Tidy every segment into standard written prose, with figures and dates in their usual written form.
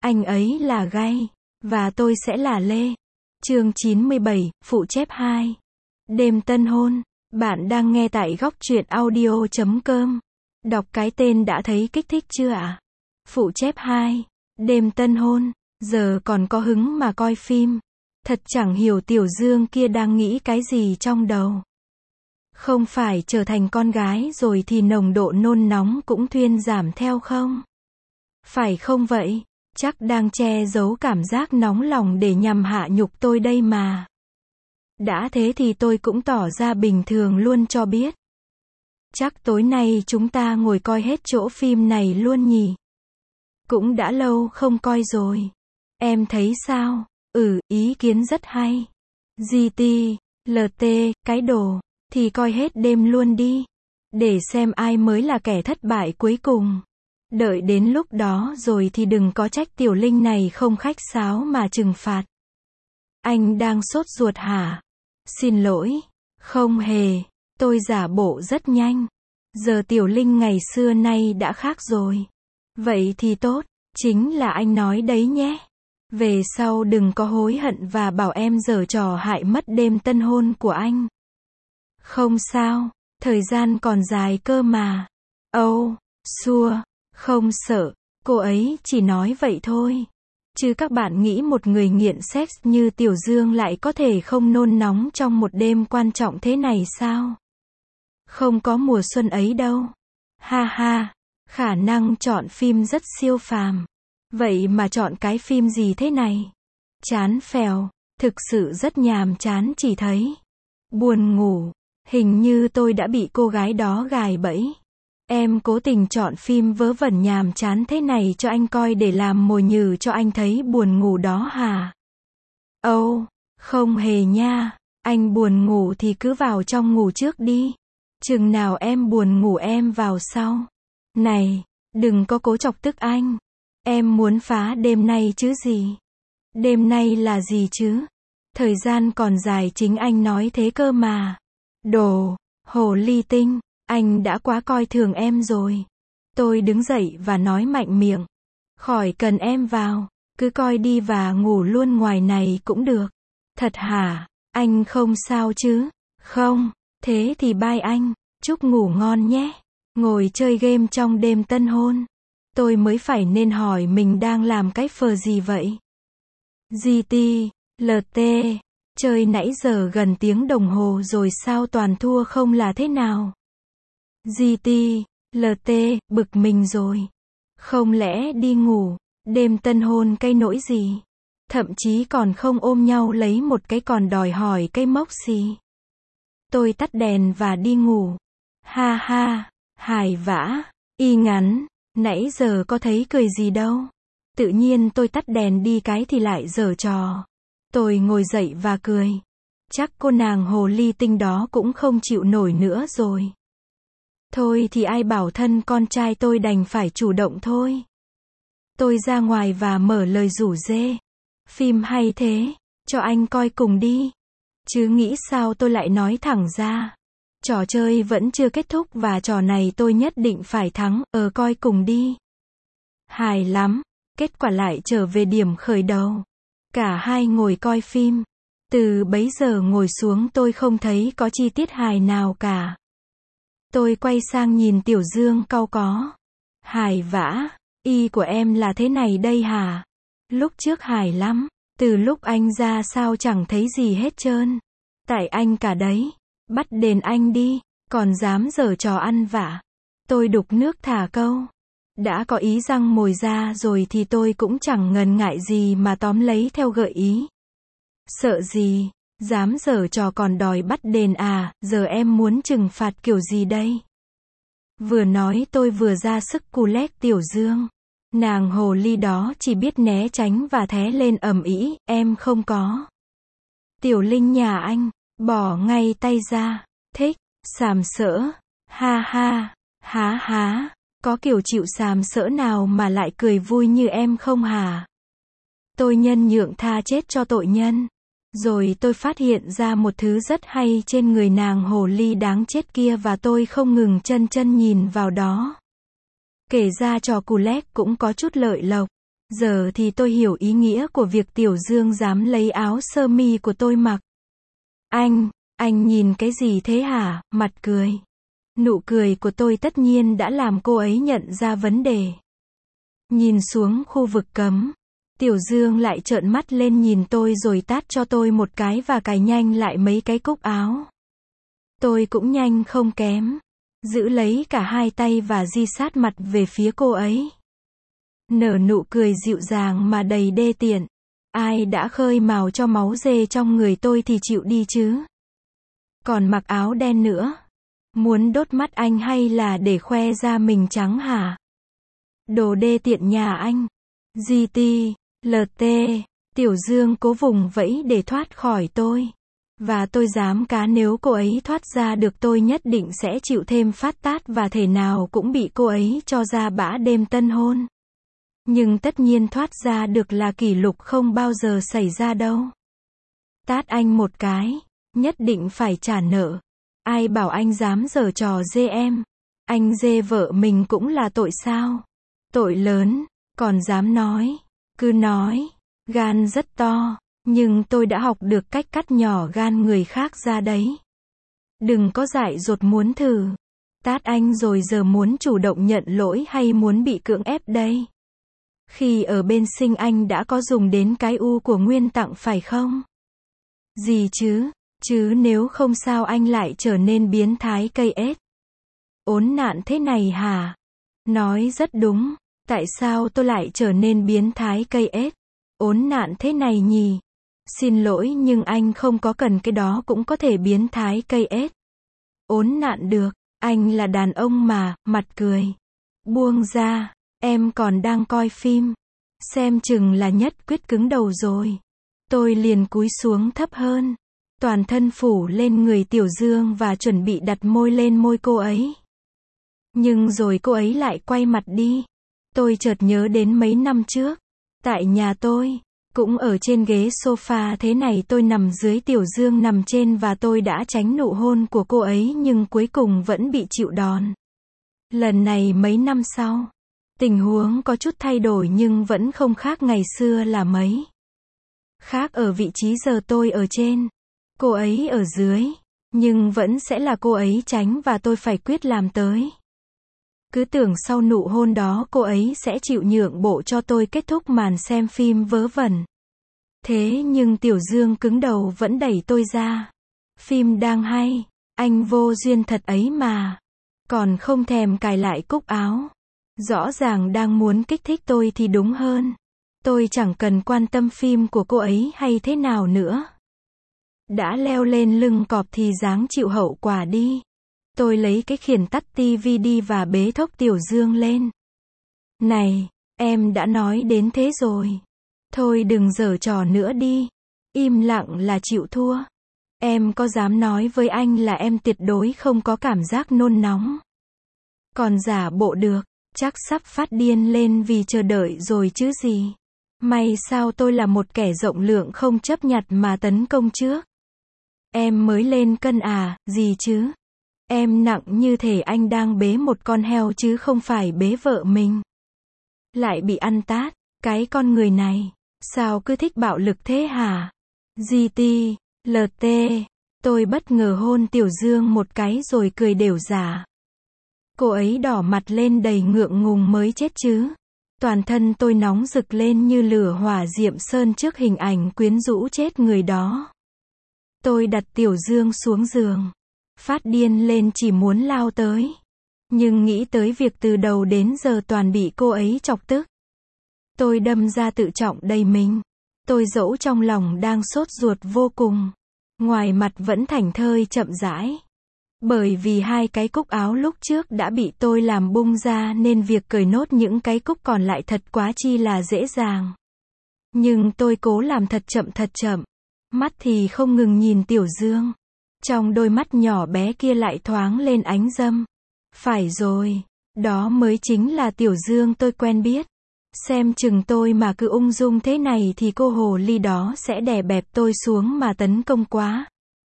Anh ấy là Gay, và tôi sẽ là Lê. Chương 97, phụ chép 2. Đêm tân hôn. Bạn đang nghe tại góc truyện audio.com. Đọc cái tên đã thấy kích thích chưa ạ? Phụ chép 2. Đêm tân hôn. Giờ còn có hứng mà coi phim. Thật chẳng hiểu Tiểu Dương kia đang nghĩ cái gì trong đầu. Không phải trở thành con gái rồi thì nồng độ nôn nóng cũng thuyên giảm theo không? Phải không vậy? Chắc đang che giấu cảm giác nóng lòng để nhằm hạ nhục tôi đây mà. Đã thế thì tôi cũng tỏ ra bình thường luôn cho biết. Chắc tối nay chúng ta ngồi coi hết chỗ phim này luôn nhỉ? Cũng đã lâu không coi rồi. Em thấy sao? Ý kiến rất hay. GT, LT, cái đồ, thì coi hết đêm luôn đi. Để xem ai mới là kẻ thất bại cuối cùng. Đợi đến lúc đó rồi thì đừng có trách Tiểu Linh này không khách sáo mà trừng phạt. Anh đang sốt ruột hả? Xin lỗi. Không hề. Tôi giả bộ rất nhanh. Giờ Tiểu Linh ngày xưa nay đã khác rồi. Vậy thì tốt. Chính là anh nói đấy nhé. Về sau đừng có hối hận và bảo em giở trò hại mất đêm tân hôn của anh. Không sao. Thời gian còn dài cơ mà. Xua. Không sợ, cô ấy chỉ nói vậy thôi. Chứ các bạn nghĩ một người nghiện sex như Tiểu Dương lại có thể không nôn nóng trong một đêm quan trọng thế này sao? Không có mùa xuân ấy đâu. Ha ha, khả năng chọn phim rất siêu phàm. Vậy mà chọn cái phim gì thế này? Chán phèo, thực sự rất nhàm chán chỉ thấy. Buồn ngủ, hình như tôi đã bị cô gái đó gài bẫy. Em cố tình chọn phim vớ vẩn nhàm chán thế này cho anh coi để làm mồi nhử cho anh thấy buồn ngủ đó hả? Không hề nha. Anh buồn ngủ thì cứ vào trong ngủ trước đi. Chừng nào em buồn ngủ em vào sau. Này, đừng có cố chọc tức anh. Em muốn phá đêm nay chứ gì? Đêm nay là gì chứ? Thời gian còn dài chính anh nói thế cơ mà. Đồ, hồ ly tinh. Anh đã quá coi thường em rồi. Tôi đứng dậy và nói mạnh miệng. Khỏi cần em vào. Cứ coi đi và ngủ luôn ngoài này cũng được. Thật hả? Anh không sao chứ? Không. Thế thì bye anh. Chúc ngủ ngon nhé. Ngồi chơi game trong đêm tân hôn. Tôi mới phải nên hỏi mình đang làm cái phờ gì vậy? GT, LT. Chơi nãy giờ gần tiếng đồng hồ rồi sao toàn thua không là thế nào? GT, LT, bực mình rồi. Không lẽ đi ngủ, đêm tân hôn cái nỗi gì? Thậm chí còn không ôm nhau lấy một cái còn đòi hỏi cái mốc gì. Tôi tắt đèn và đi ngủ. Ha ha, hài vã, y ngắn, nãy giờ có thấy cười gì đâu. Tự nhiên tôi tắt đèn đi cái thì lại giở trò. Tôi ngồi dậy và cười. Chắc cô nàng hồ ly tinh đó cũng không chịu nổi nữa rồi. Thôi thì ai bảo thân con trai tôi đành phải chủ động thôi. Tôi ra ngoài và mở lời rủ rê. Phim hay thế, cho anh coi cùng đi. Chứ nghĩ sao tôi lại nói thẳng ra. Trò chơi vẫn chưa kết thúc và trò này tôi nhất định phải thắng, coi cùng đi. Hài lắm, kết quả lại trở về điểm khởi đầu. Cả hai ngồi coi phim. Từ bấy giờ ngồi xuống tôi không thấy có chi tiết hài nào cả. Tôi quay sang nhìn Tiểu Dương cau có. Hài vã, y của em là thế này đây hả? Lúc trước hài lắm, từ lúc anh ra sao chẳng thấy gì hết trơn. Tại anh cả đấy, bắt đền anh đi, còn dám giở trò ăn vạ. Tôi đục nước thả câu. Đã có ý răng mồi ra rồi thì tôi cũng chẳng ngần ngại gì mà tóm lấy theo gợi ý. Sợ gì? Dám giở trò còn đòi bắt đền à, giờ em muốn trừng phạt kiểu gì đây? Vừa nói tôi vừa ra sức cù lét Tiểu Dương. Nàng hồ ly đó chỉ biết né tránh và thé lên ầm ĩ, em không có. Tiểu Linh nhà anh, bỏ ngay tay ra, thích, sàm sỡ, ha ha, há há, có kiểu chịu sàm sỡ nào mà lại cười vui như em không hả? Tôi nhân nhượng tha chết cho tội nhân. Rồi tôi phát hiện ra một thứ rất hay trên người nàng hồ ly đáng chết kia và tôi không ngừng chân nhìn vào đó. Kể ra trò cù lét cũng có chút lợi lộc. Giờ thì tôi hiểu ý nghĩa của việc Tiểu Dương dám lấy áo sơ mi của tôi mặc. Anh nhìn cái gì thế hả? Mặt cười. Nụ cười của tôi tất nhiên đã làm cô ấy nhận ra vấn đề. Nhìn xuống khu vực cấm, Tiểu Dương lại trợn mắt lên nhìn tôi rồi tát cho tôi một cái và cài nhanh lại mấy cái cúc áo. Tôi cũng nhanh không kém, giữ lấy cả hai tay và di sát mặt về phía cô ấy. Nở nụ cười dịu dàng mà đầy đê tiện. Ai đã khơi mào cho máu dê trong người tôi thì chịu đi chứ. Còn mặc áo đen nữa. Muốn đốt mắt anh hay là để khoe ra mình trắng hả? Đồ đê tiện nhà anh. GT, LT, Tiểu Dương cố vùng vẫy để thoát khỏi tôi. Và tôi dám cá nếu cô ấy thoát ra được tôi nhất định sẽ chịu thêm phát tát và thể nào cũng bị cô ấy cho ra bã đêm tân hôn. Nhưng tất nhiên thoát ra được là kỷ lục không bao giờ xảy ra đâu. Tát anh một cái, nhất định phải trả nợ. Ai bảo anh dám giở trò dê em? Anh dê vợ mình cũng là tội sao? Tội lớn, còn dám nói. Cứ nói, gan rất to, nhưng tôi đã học được cách cắt nhỏ gan người khác ra đấy. Đừng có dại dột muốn thử. Tát anh rồi giờ muốn chủ động nhận lỗi hay muốn bị cưỡng ép đây? Khi ở bên Sinh anh đã có dùng đến cái u của Nguyên Tặng phải không? Gì chứ nếu không sao anh lại trở nên biến thái cây ếch. Ốn nạn thế này hả? Nói rất đúng, tại sao tôi lại trở nên biến thái cây ếch? Ốn nạn thế này nhỉ? Xin lỗi nhưng anh không có cần cái đó cũng có thể biến thái cây ếch. Ốn nạn được, anh là đàn ông mà, mặt cười. Buông ra, em còn đang coi phim. Xem chừng là nhất quyết cứng đầu rồi. Tôi liền cúi xuống thấp hơn. Toàn thân phủ lên người Tiểu Dương và chuẩn bị đặt môi lên môi cô ấy. Nhưng rồi cô ấy lại quay mặt đi. Tôi chợt nhớ đến mấy năm trước. Tại nhà tôi, cũng ở trên ghế sofa thế này tôi nằm dưới Tiểu Dương nằm trên và tôi đã tránh nụ hôn của cô ấy nhưng cuối cùng vẫn bị chịu đòn. Lần này mấy năm sau, tình huống có chút thay đổi nhưng vẫn không khác ngày xưa là mấy. Khác ở vị trí giờ tôi ở trên, cô ấy ở dưới, nhưng vẫn sẽ là cô ấy tránh và tôi phải quyết làm tới. Cứ tưởng sau nụ hôn đó cô ấy sẽ chịu nhượng bộ cho tôi kết thúc màn xem phim vớ vẩn. Thế nhưng Tiểu Dương cứng đầu vẫn đẩy tôi ra. Phim đang hay, anh vô duyên thật ấy mà. Còn không thèm cài lại cúc áo. Rõ ràng đang muốn kích thích tôi thì đúng hơn. Tôi chẳng cần quan tâm phim của cô ấy hay thế nào nữa. Đã leo lên lưng cọp thì ráng chịu hậu quả đi. Tôi lấy cái khiển tắt tivi đi và bế thốc Tiểu Dương lên. Này, em đã nói đến thế rồi. Thôi đừng giở trò nữa đi. Im lặng là chịu thua. Em có dám nói với anh là em tuyệt đối không có cảm giác nôn nóng. Còn giả bộ được, chắc sắp phát điên lên vì chờ đợi rồi chứ gì. May sao tôi là một kẻ rộng lượng không chấp nhặt mà tấn công trước. Em mới lên cân à, gì chứ? Em nặng như thể anh đang bế một con heo chứ không phải bế vợ mình. Lại bị ăn tát, cái con người này, sao cứ thích bạo lực thế hả? GT, LT, tôi bất ngờ hôn Tiểu Dương một cái rồi cười đều giả. Cô ấy đỏ mặt lên đầy ngượng ngùng mới chết chứ. Toàn thân tôi nóng rực lên như lửa hỏa diệm sơn trước hình ảnh quyến rũ chết người đó. Tôi đặt Tiểu Dương xuống giường. Phát điên lên chỉ muốn lao tới. Nhưng nghĩ tới việc từ đầu đến giờ toàn bị cô ấy chọc tức. Tôi đâm ra tự trọng đầy mình. Tôi dẫu trong lòng đang sốt ruột vô cùng. Ngoài mặt vẫn thảnh thơi chậm rãi. Bởi vì hai cái cúc áo lúc trước đã bị tôi làm bung ra nên việc cởi nốt những cái cúc còn lại thật quá chi là dễ dàng. Nhưng tôi cố làm thật chậm. Mắt thì không ngừng nhìn Tiểu Dương. Trong đôi mắt nhỏ bé kia lại thoáng lên ánh dâm. Phải rồi, đó mới chính là Tiểu Dương tôi quen biết. Xem chừng tôi mà cứ ung dung thế này thì cô hồ ly đó sẽ đè bẹp tôi xuống mà tấn công quá.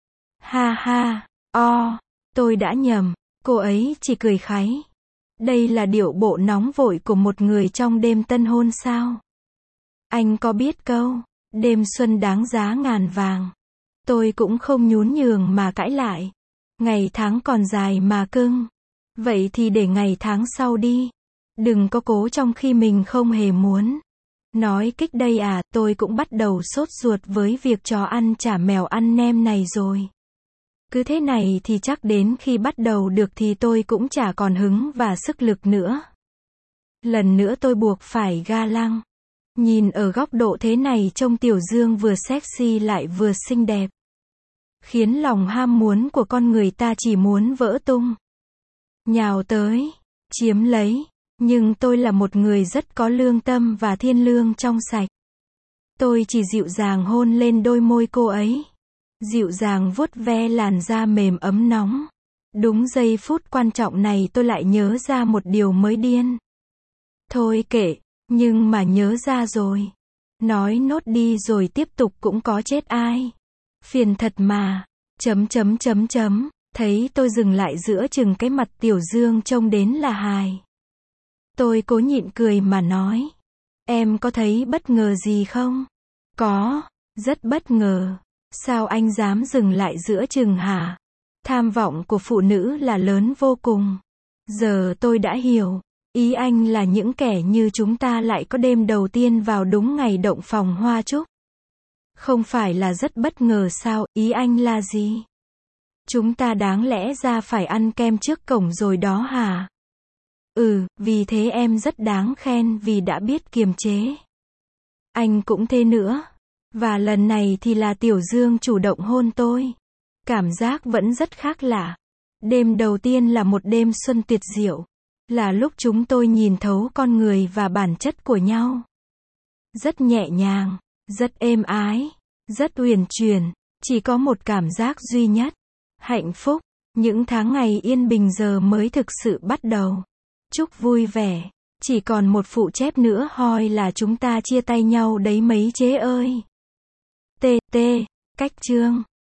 Ha ha, tôi đã nhầm, cô ấy chỉ cười kháy. Đây là điệu bộ nóng vội của một người trong đêm tân hôn sao? Anh có biết câu, đêm xuân đáng giá ngàn vàng. Tôi cũng không nhún nhường mà cãi lại. Ngày tháng còn dài mà cưng. Vậy thì để ngày tháng sau đi. Đừng có cố trong khi mình không hề muốn. Nói kích đây à, tôi cũng bắt đầu sốt ruột với việc chó ăn chả mèo ăn nem này rồi. Cứ thế này thì chắc đến khi bắt đầu được thì tôi cũng chả còn hứng và sức lực nữa. Lần nữa tôi buộc phải ga lăng. Nhìn ở góc độ thế này trông Tiểu Dương vừa sexy lại vừa xinh đẹp. Khiến lòng ham muốn của con người ta chỉ muốn vỡ tung. Nhào tới, chiếm lấy. Nhưng tôi là một người rất có lương tâm và thiên lương trong sạch. Tôi chỉ dịu dàng hôn lên đôi môi cô ấy. Dịu dàng vuốt ve làn da mềm ấm nóng. Đúng giây phút quan trọng này tôi lại nhớ ra một điều mới điên. Thôi kệ, nhưng mà nhớ ra rồi. Nói nốt đi rồi tiếp tục cũng có chết ai. Phiền thật mà. Thấy tôi dừng lại giữa chừng cái mặt Tiểu Dương trông đến là hài. Tôi cố nhịn cười mà nói. Em có thấy bất ngờ gì không? Có, rất bất ngờ. Sao anh dám dừng lại giữa chừng hả? Tham vọng của phụ nữ là lớn vô cùng. Giờ tôi đã hiểu. Ý anh là những kẻ như chúng ta lại có đêm đầu tiên vào đúng ngày động phòng hoa trúc. Không phải là rất bất ngờ sao, ý anh là gì? Chúng ta đáng lẽ ra phải ăn kem trước cổng rồi đó hả? Vì thế em rất đáng khen vì đã biết kiềm chế. Anh cũng thế nữa. Và lần này thì là Tiểu Dương chủ động hôn tôi. Cảm giác vẫn rất khác lạ. Đêm đầu tiên là một đêm xuân tuyệt diệu. Là lúc chúng tôi nhìn thấu con người và bản chất của nhau. Rất nhẹ nhàng, rất êm ái, rất uyển chuyển. Chỉ có một cảm giác duy nhất. Hạnh phúc. Những tháng ngày yên bình giờ mới thực sự bắt đầu. Chúc vui vẻ. Chỉ còn một phụ chép nữa hoi là chúng ta chia tay nhau đấy mấy chế ơi. Cách chương